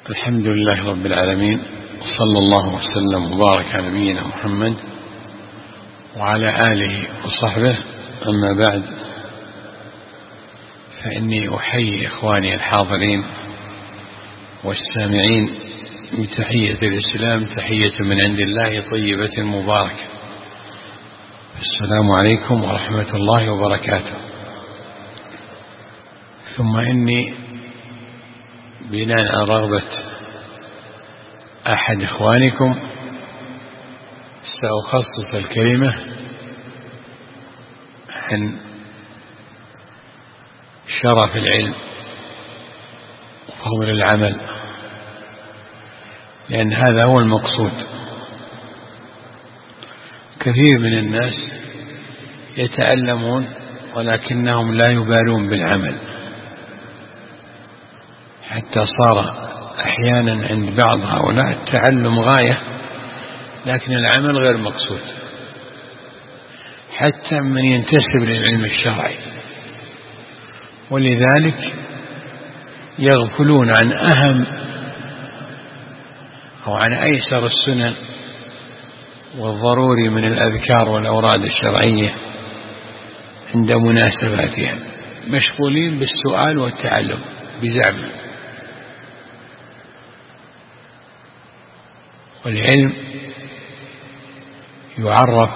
الحمد لله رب العالمين، وصلى الله وسلم وبارك على نبينا محمد وعلى آله وصحبه. أما بعد، فإني أحيي إخواني الحاضرين والسامعين بتحية الإسلام، تحية من عند الله طيبة مباركة. السلام عليكم ورحمة الله وبركاته. ثم إني بناء على رغبة أحد إخوانكم سأخصص الكلمة عن شرف العلم وفضل العمل، لأن هذا هو المقصود. كثير من الناس يتعلمون ولكنهم لا يبالون بالعمل، حتى صار أحيانا عند بعض هؤلاء التعلم غاية لكن العمل غير مقصود، حتى من ينتسب للعلم الشرعي، ولذلك يغفلون عن أهم أو عن أيسر السنن والضروري من الأذكار والأوراد الشرعية عند مناسباتها، مشغولين بالسؤال والتعلم بزعم. والعلم يعرف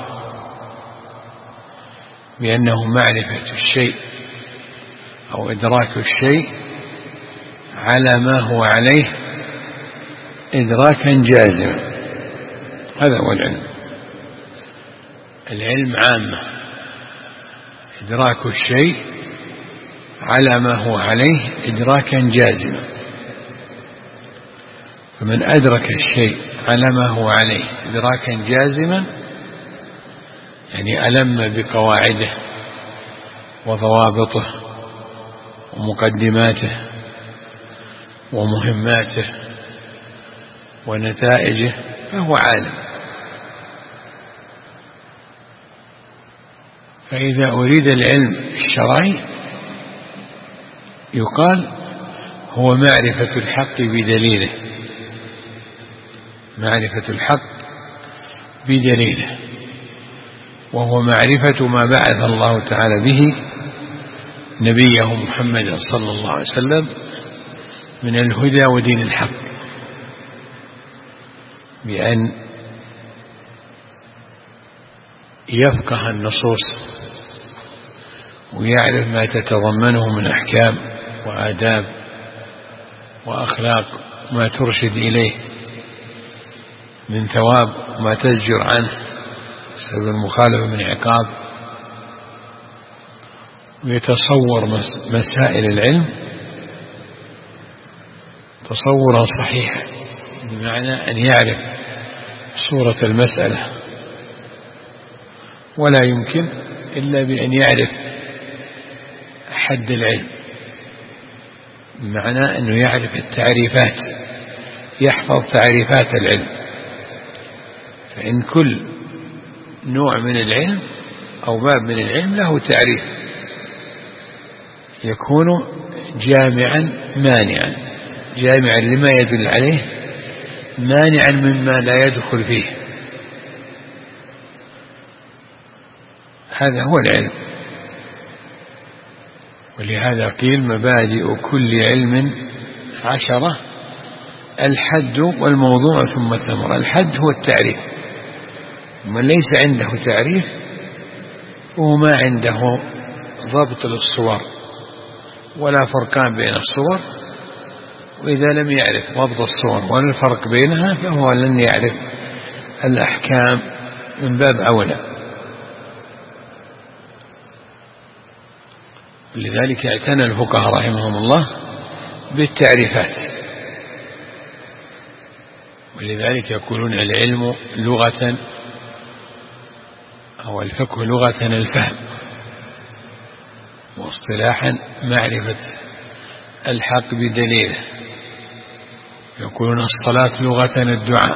بأنه معرفة الشيء أو إدراك الشيء على ما هو عليه إدراكا جازما، هذا هو العلم. العلم عامة، إدراك الشيء على ما هو عليه إدراكا جازما، فمن أدرك الشيء على ما هو عليه إدراكا جازما يعني ألم بقواعده وضوابطه ومقدماته ومهماته ونتائجه، فهو عالم. فإذا أريد العلم الشرعي يقال هو معرفة الحق بدليله، معرفة الحق بدليله، وهو معرفة ما بعث الله تعالى به نبيه محمد صلى الله عليه وسلم من الهدى ودين الحق، بأن يفقه النصوص ويعرف ما تتضمنه من أحكام وآداب وأخلاق، ما ترشد إليه من ثواب وما تزجر عنه بسبب المخالفة من عقاب، ويتصور مسائل العلم تصورا صحيحا، بمعنى أن يعرف صورة المسألة، ولا يمكن إلا بأن يعرف حد العلم، بمعنى أنه يعرف التعريفات، يحفظ تعريفات العلم. فإن كل نوع من العلم أو باب من العلم له تعريف يكون جامعا مانعا، جامعا لما يدل عليه مانعا مما لا يدخل فيه، هذا هو العلم. ولهذا قيل مبادئ كل علم 10: الحد والموضوع ثم الثمرة. الحد هو التعريف، من ليس عنده تعريف وما عنده ضبط للصور ولا فرقان بين الصور، وإذا لم يعرف ضبط الصور ولا الفرق بينها فهو لن يعرف الأحكام من باب أولى. لذلك اعتنى الفقهاء رحمهم الله بالتعريفات، ولذلك يقولون العلم لغة أو الفقه لغة الفهم، واصطلاحا معرفة الحق بدليله. يقولون الصلاة لغة الدعاء،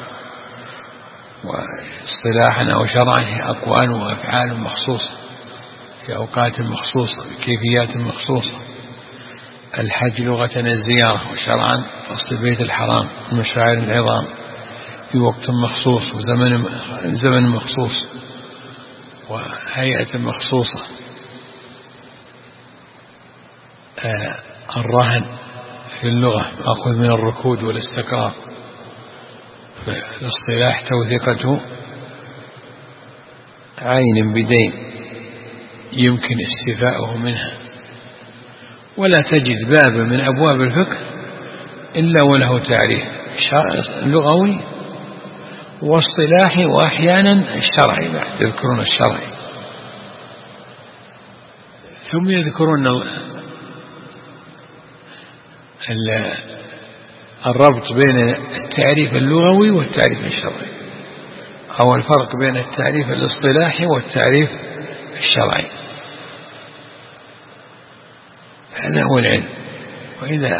واصطلاحا أو شرعا هي أقوال وأفعال مخصوصة في أوقات مخصوصة بكيفيات مخصوصة. الحج لغة الزيارة، وشرعا وسط البيت الحرام المشاعر العظام في وقت مخصوص وزمن مخصوص وهيئة مخصوصة. الرهن في اللغة مأخوذ من الركود والاستقرار، في الاصطلاح توثيقته عين بدين يمكن استيفاؤه منها. ولا تجد بابا من أبواب الفقه إلا وله تعريف لغوي واصطلاحي وأحيانا الشرعي، بعد يذكرون الشرعي ثم يذكرون الربط بين التعريف اللغوي والتعريف الشرعي، أو الفرق بين التعريف الاصطلاحي والتعريف الشرعي. هذا هو العلم. وإذا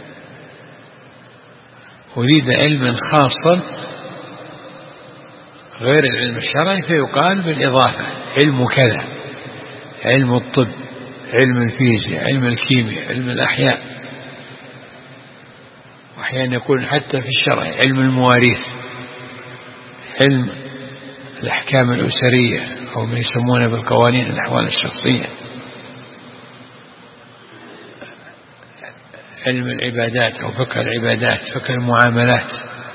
أريد علما خاصا غير العلم الشرعي فيقال بالإضافة علم كذا، علم الطب، علم الفيزياء، علم الكيمياء، علم الأحياء، وأحيانا يكون حتى في الشرع علم المواريث، علم الأحكام الأسرية أو ما يسمونه بالقوانين الأحوال الشخصية، علم العبادات أو فقه العبادات، فقه المعاملات،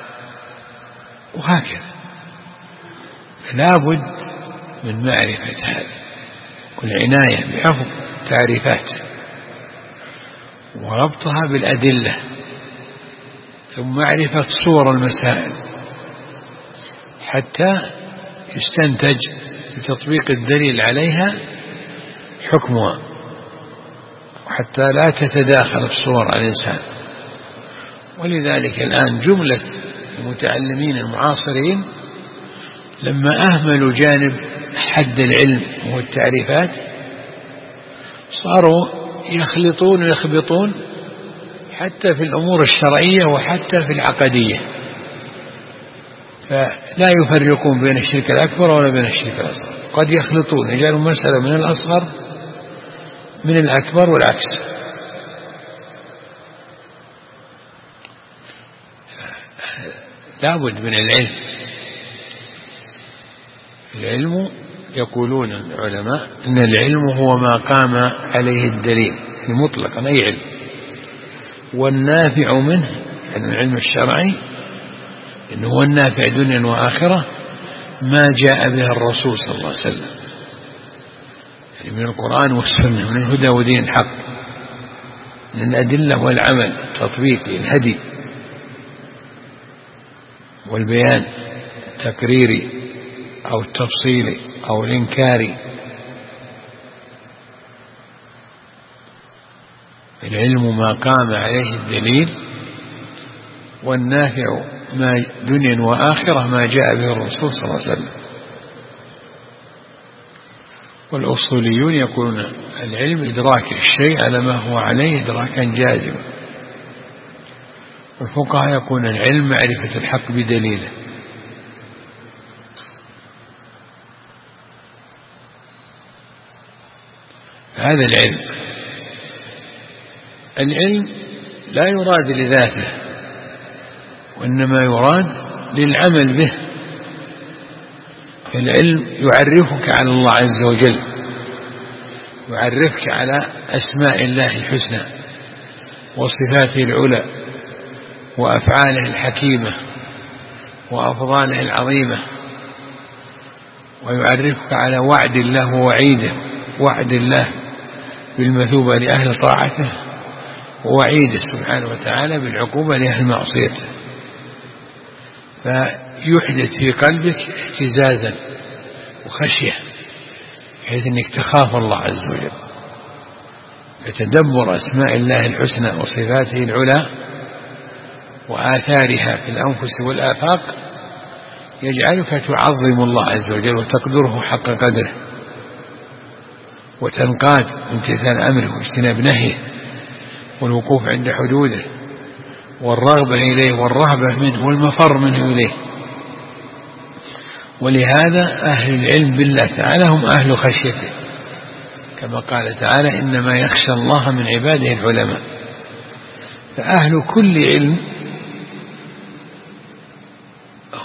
وهكذا. فلا بد من معرفة هذا والعناية بحفظ التعريفات وربطها بالأدلة، ثم معرفة صور المسائل حتى يستنتج بتطبيق الدليل عليها حكمها، وحتى لا تتداخل الصور على الإنسان. ولذلك الآن جملة المتعلمين المعاصرين لما أهملوا جانب حد العلم والتعريفات صاروا يخلطون ويخبطون حتى في الأمور الشرعية وحتى في العقدية، فلا يفرقون بين الشرك الأكبر ولا بين الشرك الأصغر، قد يخلطون يجعلون مسألة من الأصغر من الأكبر والعكس. لا بد من العلم. العلم يقولون العلماء إن العلم هو ما قام عليه الدليل مطلقا، أي علم، والنافع منه يعني العلم الشرعي إنه هو النافع دنيا وآخرة ما جاء به الرسول صلى الله عليه وسلم، يعني من القرآن والسنة، من الهدى ودين الحق، من الأدلة والعمل التطبيقي الهدي والبيان التقريري أو التفصيلي أو الإنكاري. العلم ما قام عليه الدليل، والنافع ما دنيا وآخرة ما جاء به الرسول صلى الله عليه وسلم. والأصوليون يقولون العلم إدراك الشيء على ما هو عليه إدراكا جازما، والفقهاء يقولون العلم معرفة الحق بدليله. هذا العلم لا يراد لذاته، وإنما يراد للعمل به. العلم يعرفك على الله عز وجل، يعرفك على أسماء الله الحسنى وصفاته العلى وأفعاله الحكيمة وأفضاله العظيمة، ويعرفك على وعد الله ووعيده، وعد الله بالمثوبة لأهل طاعته، ووعيده سبحانه وتعالى بالعقوبة لأهل معصيته، فيحدث في قلبك اهتزازا وخشية بحيث أنك تخاف الله عز وجل. فتدبر أسماء الله الحسنى وصفاته العلى وآثارها في الأنفس والآفاق يجعلك تعظم الله عز وجل وتقدره حق قدره، وتنقاد امتثال أمره واجتناب نهيه والوقوف عند حدوده والرغبة إليه والرهبة منه والمفر منه إليه. ولهذا أهل العلم بالله تعالى هم أهل خشيته، كما قال تعالى إنما يخشى الله من عباده العلماء. فأهل كل علم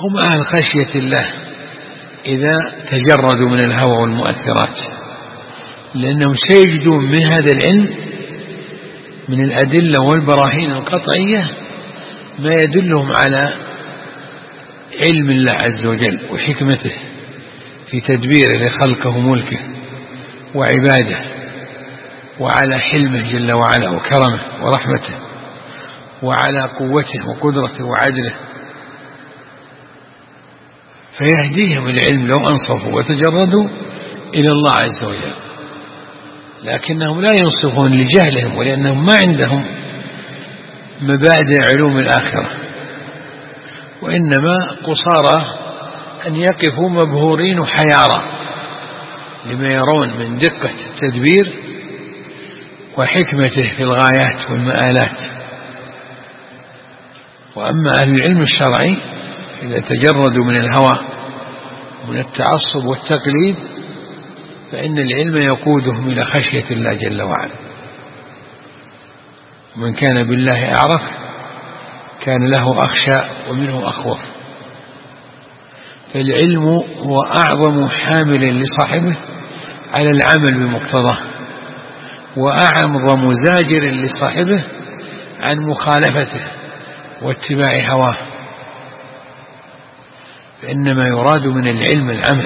هم أهل خشية الله إذا تجردوا من الهوى والمؤثرات، لأنهم سيجدون من هذا العلم من الأدلة والبراهين القطعية ما يدلهم على علم الله عز وجل وحكمته في تدبيره لخلقه وملكه وعباده، وعلى حلمه جل وعلا وكرمه ورحمته، وعلى قوته وقدرته وعدله، فيهديهم العلم لو أنصفوا وتجردوا إلى الله عز وجل. لكنهم لا ينصفون لجهلهم ولأنهم ما عندهم مبادئ علوم الآخرة، وإنما قصارى أن يقفوا مبهورين وحيارى لما يرون من دقة التدبير وحكمته في الغايات والمآلات. وأما أهل العلم الشرعي إذا تجردوا من الهوى ومن التعصب والتقليد فإن العلم يقودهم إلى خشية الله جل وعلا. ومن كان بالله أعرف كان له أخشى ومنه أخوف. فالعلم هو أعظم حامل لصاحبه على العمل بمقتضاه، وأعظم زاجر لصاحبه عن مخالفته واتباع هواه. فإنما يراد من العلم العمل،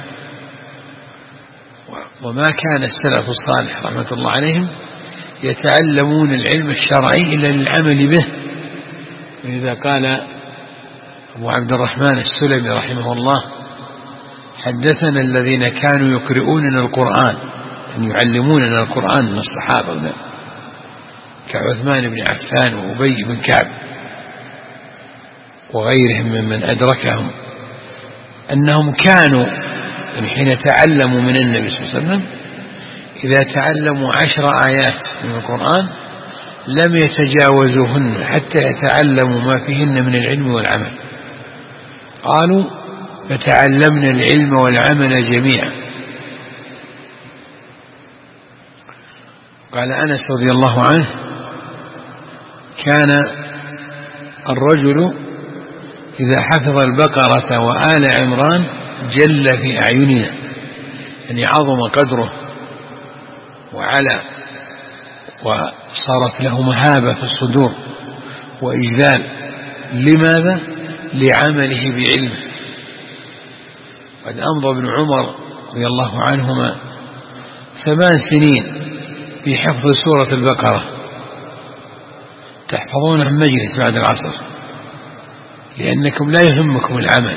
وما كان السلف الصالح رحمة الله عليهم يتعلمون العلم الشرعي إلا للعمل به. ولذا قال أبو عبد الرحمن السلمي رحمه الله: حدثنا الذين كانوا يقرؤوننا القرآن، أن يعلموننا القرآن من الصحابة كعثمان بن عفان وأبي بن كعب وغيرهم ممن أدركهم، أنهم كانوا حين تعلموا من النبي صلى الله عليه وسلم إذا تعلموا 10 آيات من القرآن لم يتجاوزوهن حتى يتعلموا ما فيهن من العلم والعمل. قالوا: فتعلمنا العلم والعمل جميعا. قال أنس رضي الله عنه: كان الرجل إذا حفظ البقرة وآل عمران جل في أعيننا، يعني عظم قدره وعلى، وصارت له مهابة في الصدور وإجلال. لماذا؟ لعمله بعلمه. قد أمضى ابن عمر رضي الله عنهما 8 سنين في حفظ سورة البقرة، تحفظونها مجلس بعد العصر لأنكم لا يهمكم العمل.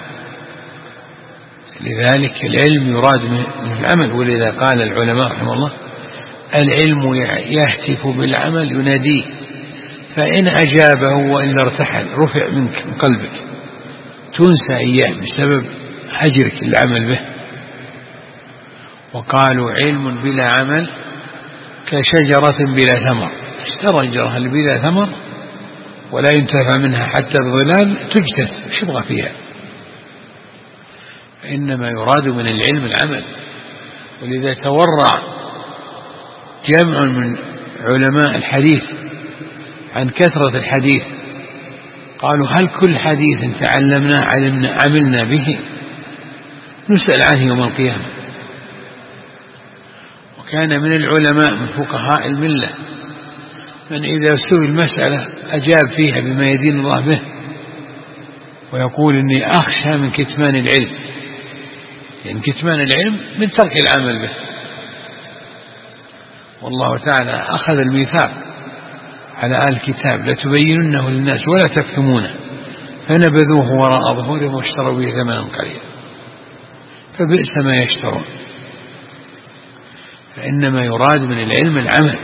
لذلك العلم يراد من العمل. ولذا قال العلماء رحمه الله: العلم يهتف بالعمل يناديه، فإن أجابه وإلا ارتحل رفع منك من قلبك، تنسى إياه بسبب هجرك العمل به. وقالوا: علم بلا عمل كشجرة بلا ثمر. اشترى الشجرة بلا ثمر ولا ينتفع منها حتى الظلال تجتث، وش يبغى فيها؟ فإنما يراد من العلم العمل. ولذا تورع جمع من علماء الحديث عن كثرة الحديث، قالوا: هل كل حديث تعلمناه عملنا به؟ نسأل عنه يوم القيامة. وكان من العلماء من فقهاء الملة من إذا سئل مسألة أجاب فيها بما يدين الله به، ويقول: إني أخشى من كتمان العلم، يعني كتمان العلم من ترك العمل به. والله تعالى أخذ الميثاق على آل الكتاب: لتبيننه للناس ولا تكتمونه، فنبذوه وراء ظهورهم واشتروا به ثمنا قليلا، فبئس ما يشترون. فإنما يراد من العلم العمل.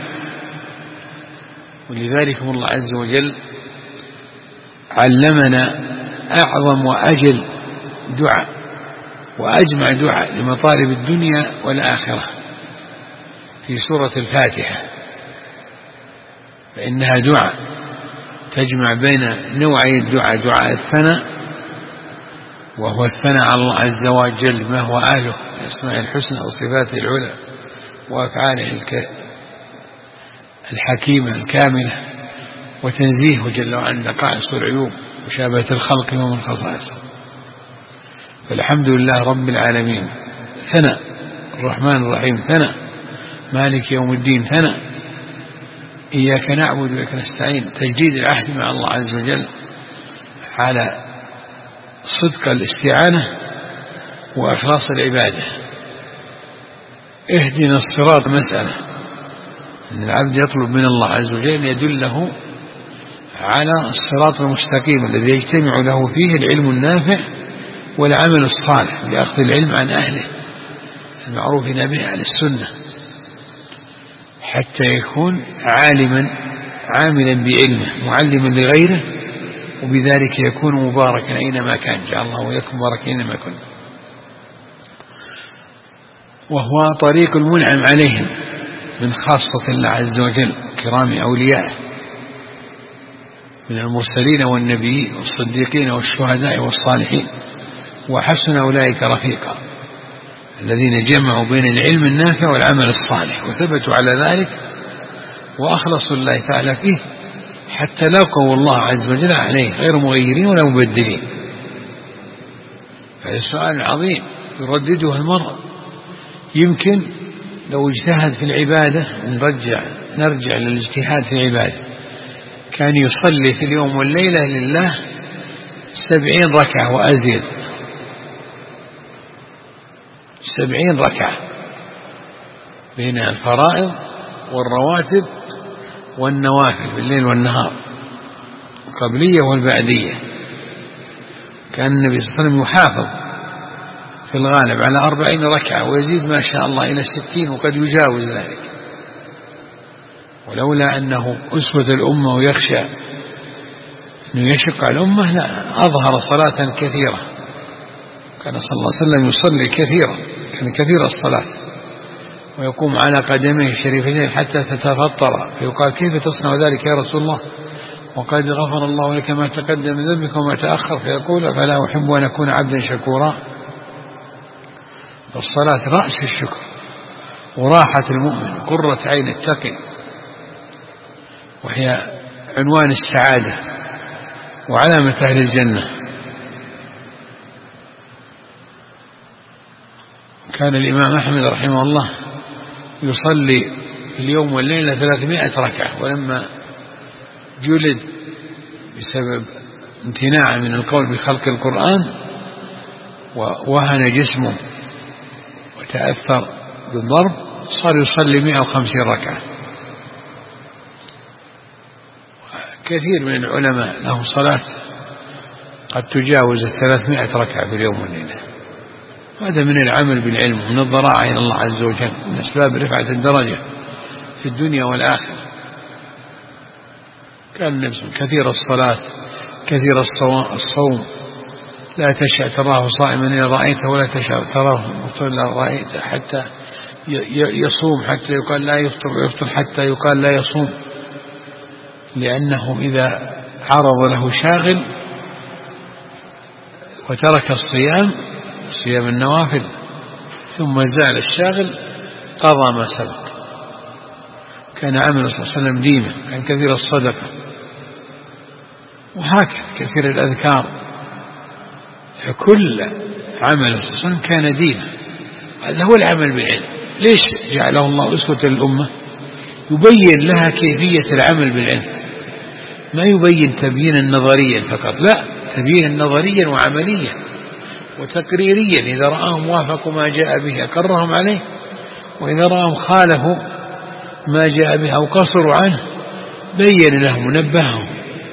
ولذلك الله عز وجل علمنا أعظم وأجل دعاء وأجمع دعاء لمطالب الدنيا والآخرة في سورة الفاتحة، فإنها دعاء تجمع بين نوعي الدعاء: دعاء الثناء، وهو الثناء على الله عز وجل ما هو أهله من أسماء الحسنى وصفاته العلى وأفعاله الحكيمة الكاملة، وتنزيهه جل وعلا عن نقائص والعيوب مشابهة الخلق ومن خصائصه. فالحمد لله رب العالمين ثنى، الرحمن الرحيم ثنى، مالك يوم الدين ثنى، إياك نعبد وإياك نستعين، تجديد العهد مع الله عز وجل على صدق الاستعانة وإخلاص العبادة. اهدنا الصراط، مسألة أن العبد يطلب من الله عز وجل يدله على الصراط المستقيم الذي يجتمع له فيه العلم النافع والعمل الصالح بأخذ العلم عن أهله المعروفين به على السنة، حتى يكون عالما عاملا بعلمه معلما لغيره، وبذلك يكون مباركا أينما كان. جعل الله وإياكم مباركين أينما كن. وهو طريق المنعم عليهم من خاصة الله عز وجل كرام أوليائه من المرسلين والنبيين والصديقين والشهداء والصالحين، وحسن أولئك رفيقا، الذين جمعوا بين العلم النافع والعمل الصالح وثبتوا على ذلك وأخلصوا الله تعالى فيه حتى لاقوا الله عز وجل عليه غير مغيرين ولا مبدلين. هذا سؤال عظيم يردده المرء. يمكن لو اجتهد في العبادة، نرجع للاجتهاد في العبادة، كان يصلي في اليوم والليلة لله 70 ركعة وأزيد، 70 ركعة بين الفرائض والرواتب والنوافل بالليل والنهار، القبلية والبعدية. كان النبي صلى الله عليه وسلم يحافظ في الغالب على 40 ركعة ويزيد ما شاء الله إلى 60 وقد يجاوز ذلك، ولولا أنه أسوة الأمة ويخشى أنه يشق على الأمة لا أظهر صلاة كثيرة. كان صلى الله عليه وسلم يصلي كثيرا، كان كثير الصلاة، ويقوم على قدميه الشريفتين حتى تتفطر، فيقال كيف تصنع ذلك يا رسول الله وقد غفر الله لك ما تقدم من ذنبك وما تأخر؟ فيقول فلا أحب أن أكون عبدا شكورا. الصلاة رأس الشكر وراحة المؤمن، قرة عين التقي، وهي عنوان السعادة وعلامة أهل الجنة. كان الإمام أحمد رحمه الله يصلي في اليوم والليلة 300 ركعة، ولما جلد بسبب امتناعه من القول بخلق القرآن ووهن جسمه وتأثر بالضرب صار يصلي 150 ركعة. كثير من العلماء له صلاة قد تجاوز 300 ركعة في اليوم والليلة. هذا من العمل بالعلم ومن الضراعة إلى الله عز وجل، من أسباب رفعة الدرجة في الدنيا والآخرة. كان النبي كثير الصلاة كثير الصوم، لا تشاء تراه صائما إذا رأيته ولا تشاء تراه مفطرا إذا رأيته، حتى يصوم حتى يقال لا يفطر ويفطر حتى يقال لا يصوم، لأنه إذا عرض له شاغل وترك صيام النوافل ثم زال الشاغل قضى ما سبق. كان عمل صلى الله عليه وسلم ديما، كان كثير الصدقة، وهكذا كثير الأذكار، فكل عمل صلى الله عليه وسلم كان ديما. هذا هو العمل بالعلم. ليش جعله الله أسوة للأمة؟ يبين لها كيفية العمل بالعلم، ما يبين تبيينا نظريا فقط، لا، تبيينا نظريا وعمليا وتقريريا. إذا رآهم وافقوا ما جاء به أقرهم عليه، وإذا رآهم خالفوا ما جاء به أو قصروا عنه بين لهم ونبههم.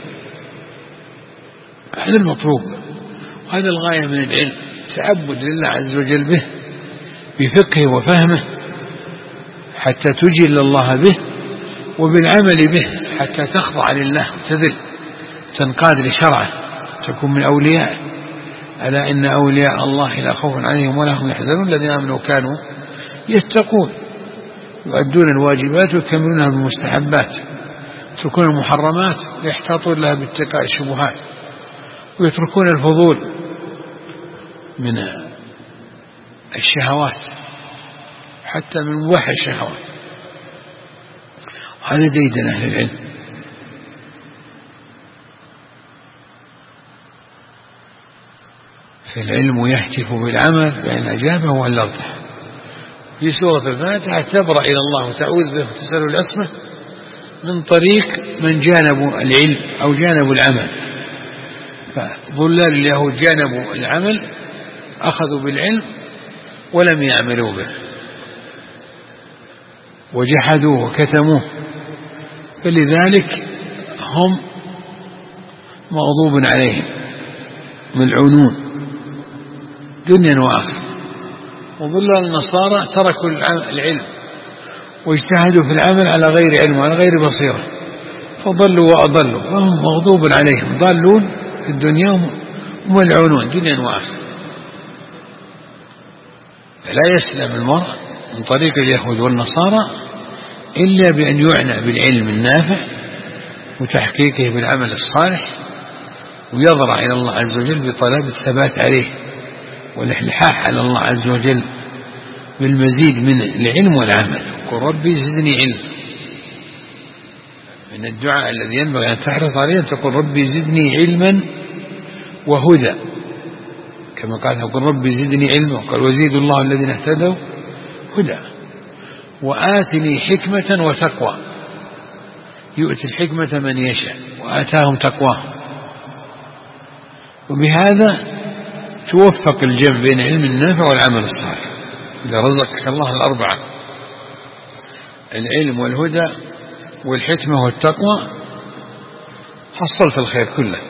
هذا المطلوب، وهذا الغاية من العلم، تعبد لله عز وجل به بفقه وفهمه حتى تجل الله به، وبالعمل به حتى تخضع لله وتذل تنقاد لشرعه تكون من أولياء. ألا إن أولياء الله لا خوف عليهم ولا هم يحزنون الذين آمنوا كانوا يتقون، يؤدون الواجبات ويكملونها بالمستحبات، يتركون المحرمات ويحتاطون لها باتقاء الشبهات، ويتركون الفضول من الشهوات حتى من مباح الشهوات. هذا ديدن أهل العلم. في العلم يهتف بالعمل بأن أجابه ولا ارتاح. في سورة الفاتحة تبرأ إلى الله وتعوذ به وتسأل العصمة من طريق من جانبوا العلم أو جانبوا العمل. فضلال اليهود جانبوا العمل، أخذوا بالعلم ولم يعملوا به وجحدوه وكتموه، فلذلك هم مغضوب عليهم ملعونون دنيا وآخرة. وضلال النصارى تركوا العلم واجتهدوا في العمل على غير علم وعلى غير بصيرة، فضلوا وأضلوا، فهم مغضوب عليهم ضالون في الدنيا وملعونون دنيا وآخرة. فلا يسلم المرء من طريق اليهود والنصارى إلا بأن يعنى بالعلم النافع وتحقيقه بالعمل الصالح، ويضرع إلى الله عز وجل بطلب الثبات عليه والإلحاح على الله عز وجل بالمزيد من العلم والعمل. قل ربي زدني علم، من الدعاء الذي ينبغي أن تحرص عليه أن تقول ربي زدني علما وهدى، كما قال قل ربي زدني علما، وقال وزيد الله الذين اهتدوا هدى، وآتني حكمة وتقوى، يؤتي الحكمة من يشاء وآتاهم تقواهم. وبهذا توفق الجمع بين علم النافع والعمل الصالح. إذا رزقك الله الأربعة، العلم والهدى والحكمة والتقوى، حصلت الخير كله.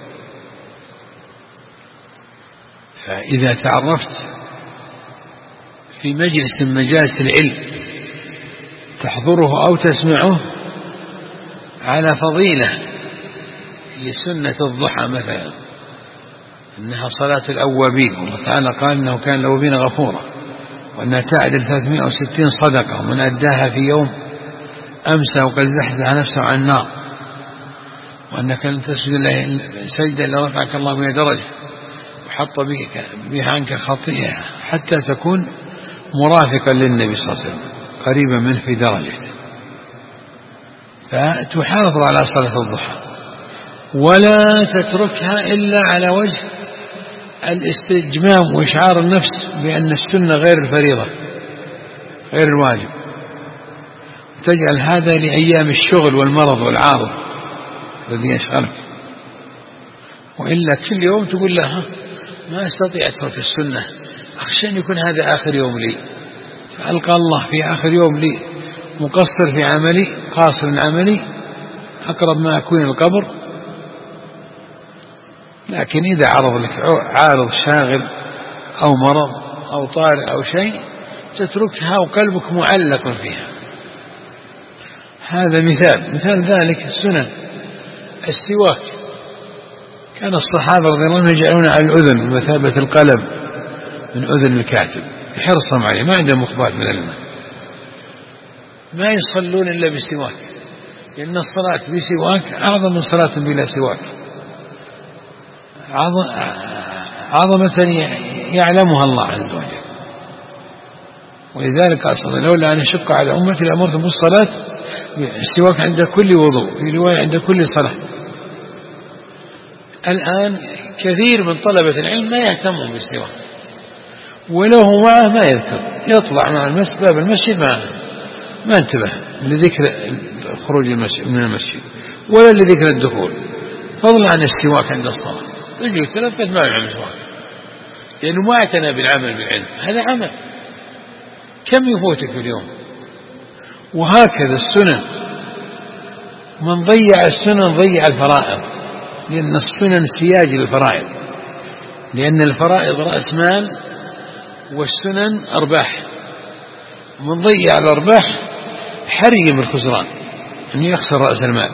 فإذا تعرفت في مجلس من مجالس العلم تحضره أو تسمعه على فضيلة لسنة الضحى مثلا، إنها صلاة الأوابين، والله تعالى قال إنه كان الأوابين غفورا، وأنها تعدل 360 صدقة، ومن أداها في يوم أمسى وقد زحزح نفسه عن النار، وأنك لن تسجد الله سجدا إلا رفعك الله بها درجة وحط بها عنك خطيئة، حتى تكون مرافقا للنبي صلى الله عليه وسلم قريبا منه في درجته. فتحافظ على صلاة الضحى ولا تتركها إلا على وجه الاستجمام وإشعار النفس بأن السنة غير الفريضة غير الواجب، تجعل هذا لأيام الشغل والمرض والعارض الذي يشغلك، وإلا كل يوم تقول لها ما أستطيع أترك السنة، أخشى أن يكون هذا آخر يوم لي، فألقى الله في آخر يوم لي مقصر في عملي قاصر عملي أقرب ما أكون القبر. لكن إذا عرض لك عارض شاغل أو مرض أو طارئ أو شيء تتركها وقلبك معلق فيها. هذا مثال ذلك السنن. السواك كان الصحابة رضي الله عنهم يجعلون على الأذن بمثابة القلم من أذن الكاتب حرصهم عليه، ما عندهم مخبات من الماء، ما يصلون إلا بسواك، لأن الصلاة بسواك أعظم من صلاة بلا سواك، عظمة يعلمها الله عز وجل. ولذلك أصلا لولا أن أشق على أمتي لأمرتهم بالصلاة السواك عند كل وضوء، في رواية عند كل صلاة. الآن كثير من طلبة العلم ما يهتمون بالسواك، ولو هو معه ما يذكر، يطلع مع المسجد باب المسجد ما انتبه لذكر خروج من المسجد ولا لذكر الدخول، فضلا عن السواك عند الصلاة. يجي يتلفت ما يعمل سواك لأنه ما اعتنى بالعمل بالعلم. هذا عمل كم يفوتك في اليوم. وهكذا السنن، من ضيع السنن ضيع الفرائض، لأن السنن سياج للفرائض، لأن الفرائض رأس مال والسنن أرباح. من ضيع الأرباح حري بالخسران أن يخسر رأس المال.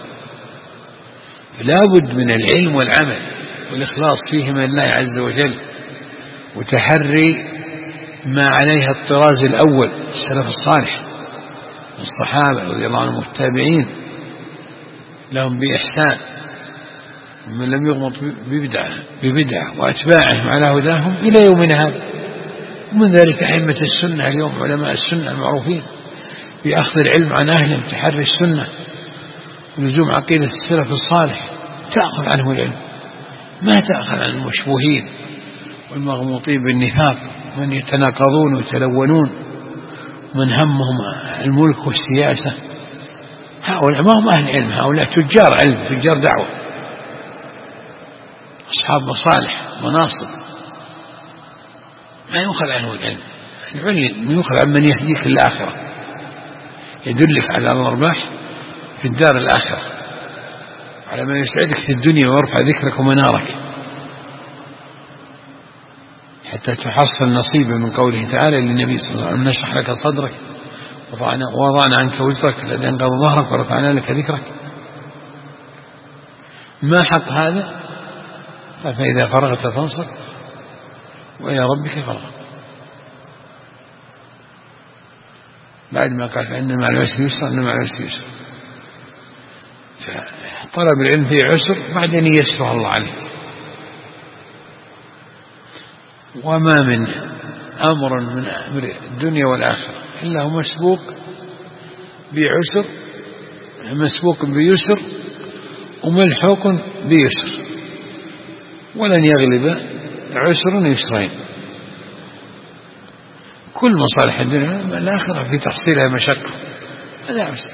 فلا بد من العلم والعمل والإخلاص فيهما لله عز وجل، وتحري ما عليها الطراز الأول السلف الصالح الصحابة رضي الله عنهم والتابعين لهم بإحسان، من لم يغمط ببدعة وأتباعهم على هداهم إلى يومنا هذا. ومن ذلك أئمة السنة اليوم، علماء السنة المعروفين بأخذ العلم عن أهله، تحري السنة ولزوم عقيدة السلف الصالح، تأخذ عنه العلم، ما تأخذ عن المشبوهين والمغموطين بالنفاق، من يتناقضون ويتلونون، من همهم الملك والسياسة. هؤلاء ما هم أهل علم، هؤلاء تجار علم، تجار دعوة، أصحاب مصالح مناصب. ما يؤخذ عنه العلم، العلم يؤخذ عن من يهديك للآخرة، يدلك على الأرباح في الدار الآخرة، على ما يسعدك في الدنيا ويرفع ذكرك ومنارك، حتى تحصل نصيبا من قوله تعالى للنبي صلى الله عليه وسلم: نشرح لك صدرك ووضعنا عنك وزرك الذي أنقض ظهرك ورفعنا لك ذكرك. ما حق هذا؟ فإذا فرغت فانصب وإلى ربك فارغب. بعد ما قال فإن مع العسر يسرا، إن مع العسر يسرا. طلب العلم فيه عسر، بعدين يسره الله عليه. وما من أمر من أمر الدنيا والآخرة إلا هو مسبوق بعسر، مسبوق بيسر وملحوق بيسر، ولن يغلب عسر يسرين. كل مصالح الدنيا والآخرة في تحصيلها مشقة، هذا عسر.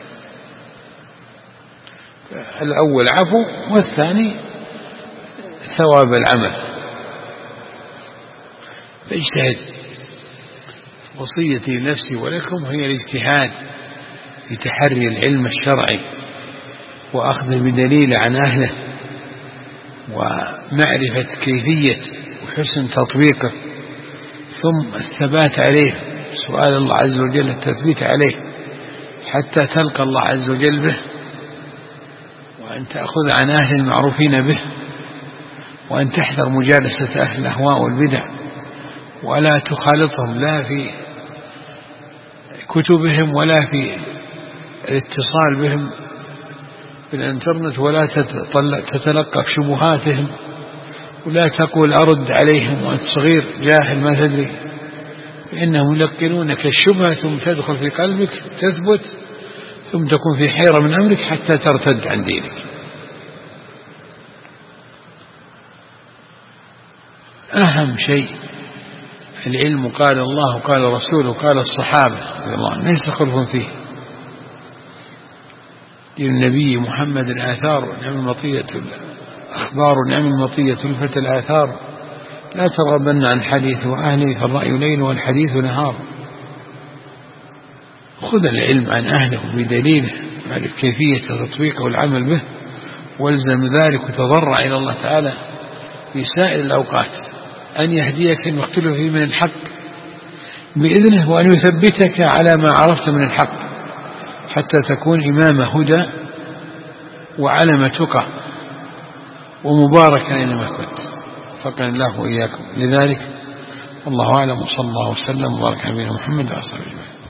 الأول عفو، والثاني ثواب العمل. فاجتهد. وصيتي لنفسي ولكم هي الاجتهاد في تحري العلم الشرعي وأخذ بدليل عن أهله ومعرفة كيفية وحسن تطبيقه، ثم الثبات عليه، سؤال الله عز وجل التثبيت عليه حتى تلقى الله عز وجل به، وأن تأخذ عن أهل المعروفين به، وأن تحذر مجالسة أهل الأهواء والبدع، ولا تخالطهم لا في كتبهم ولا في الاتصال بهم في الانترنت، ولا تتلقف شبهاتهم، ولا تقول أرد عليهم وأنت صغير جاهل ما تدري، فإنهم يلقنونك الشبهة ثم تدخل في قلبك تثبت، ثم تكون في حيرة من أمرك حتى ترتد عن دينك. أهم شيء العلم قال الله قال رسوله قال الصحابة رضي الله عنهم، ليس خلف فيه. للنبي محمد الآثار نعم المطية الأخبار، نعم المطية الفتى الآثار، لا ترغبن عن حديث وأهله، فالرأي ليل والحديث نهار. خذ العلم عن أهله بدليله، وعرف كيفية تطبيقه والعمل به، والزم ذلك وتضرع إلى الله تعالى في سائر الأوقات أن يهديك لما اختلف فيه من الحق بإذنه، وأن يثبتك على ما عرفت من الحق حتى تكون إمام هدى وعلم تقى ومباركا أينما كنت. فقنا الله وإياكم لذلك، والله أعلم، وصلى الله وسلم وبارك على نبينا محمد وعلى آله وصحبه.